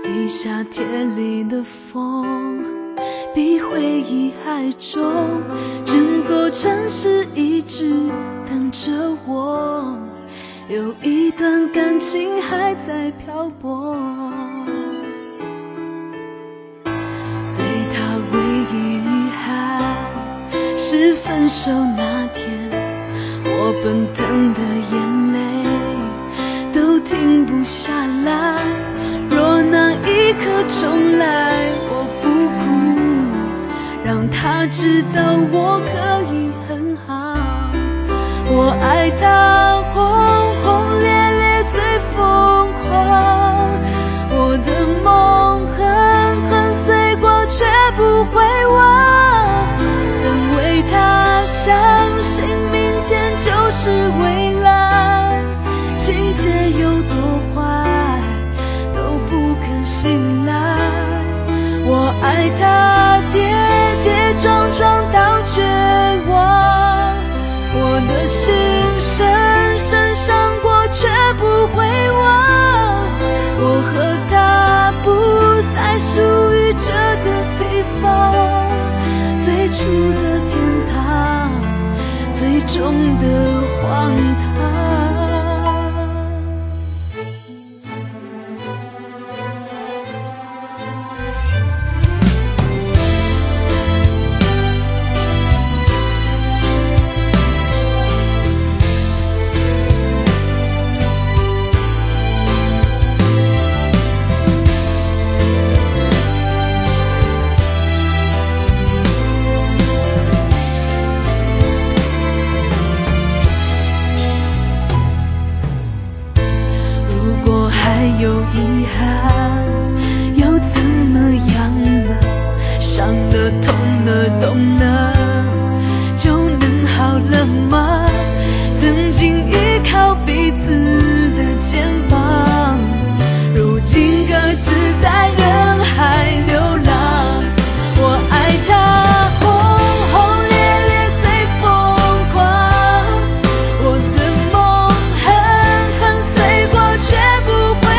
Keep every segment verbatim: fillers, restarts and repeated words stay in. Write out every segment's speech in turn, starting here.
地下铁里的风比回忆还重，整座城市一直等着我，有一段感情还在漂泊。对他唯一遗憾是分手那天，我奔腾的眼泪都停不下来，若那一刻重来，我不哭，让他知道我可以很好。我爱他轰轰烈烈最疯狂，我的梦狠狠碎过却不会忘，曾为他相信明天就是未来，情节有多坏都不肯醒来。我爱他跌跌撞撞到绝望，我的心深深伤过却不会忘，我和他不再属于这个地方，最初的天堂，最终的荒唐。有遗憾又怎么样呢？伤了痛了懂了就能好了吗？曾经依靠彼此的肩膀，如今各自在人海流浪。我爱他轰轰烈烈最疯狂，我的梦狠狠碎过却不会，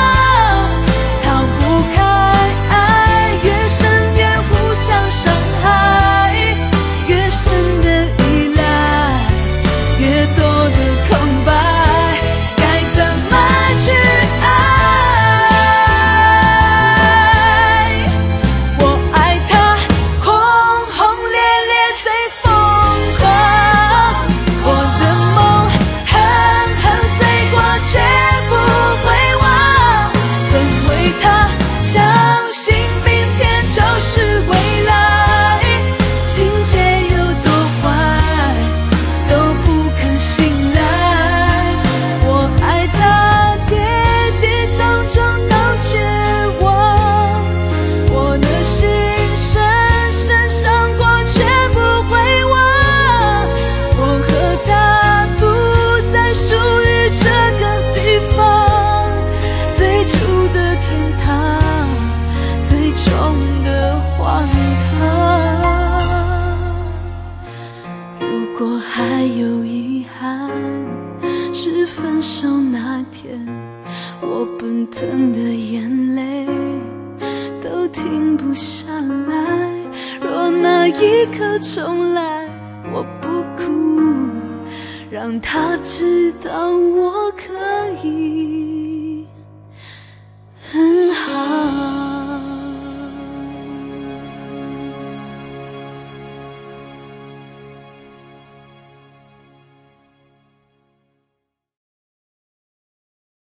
还有遗憾是分手那天，我奔腾的眼泪都停不下来，若那一刻重来，我不哭，让他知道我可以很好。